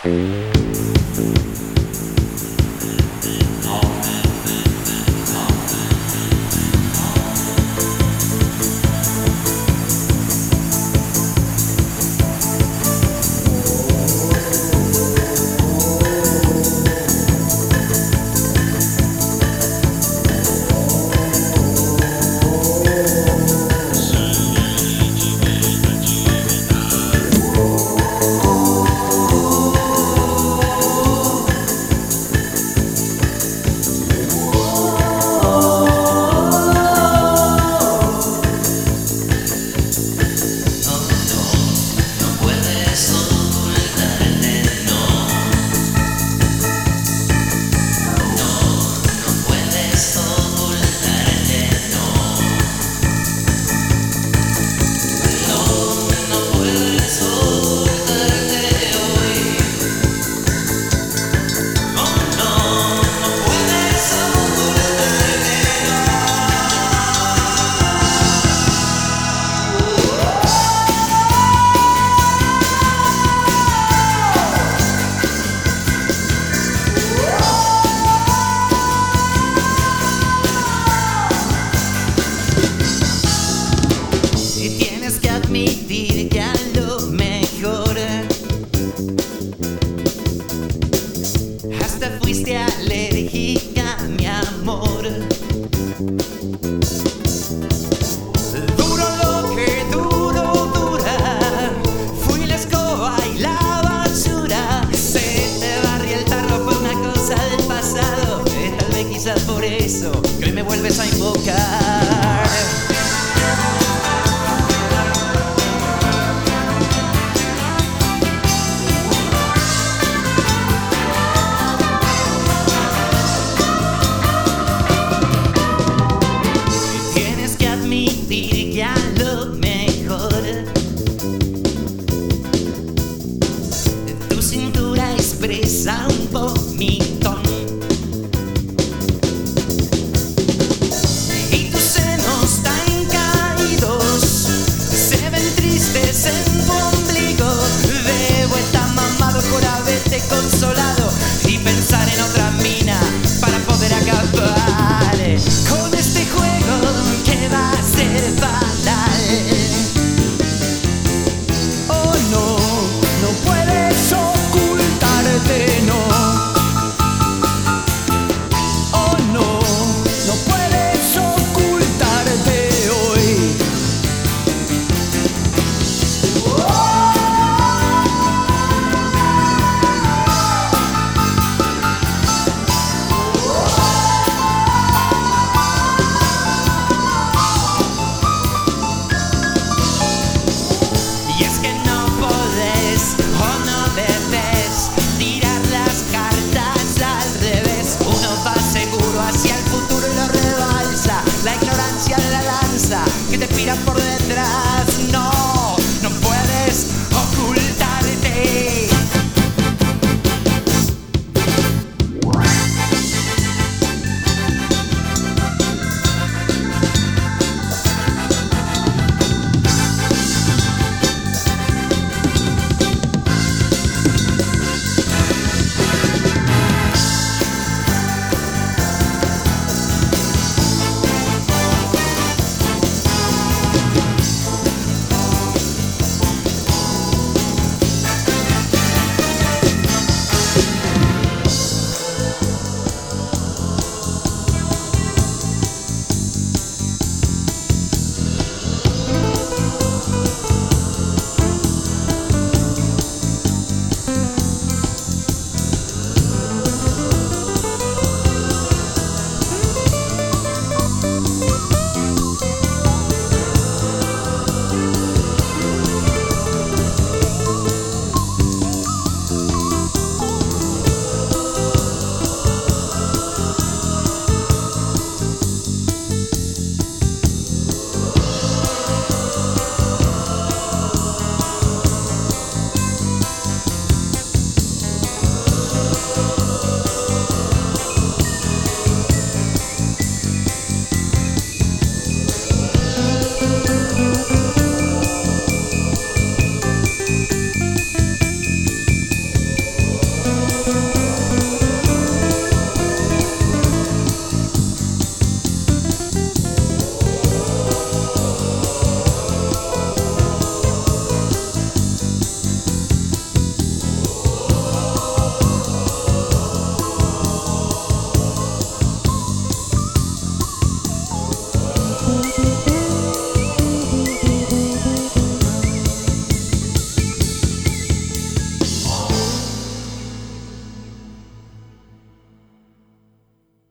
admitir que a lo mejor hasta fuiste alérgica, mi amor. Duro lo que duro dura, fui la escoba y la basura. Se te barrió el tarro, fue una cosa del pasado. Tal vez quizás por eso que hoy me vuelves a invocar. Que a lo mejor tu cintura expresa un vomitón y tus senos tan caídos se ven tristes en tu ombligo. Debo estar mamado por haberte consolado.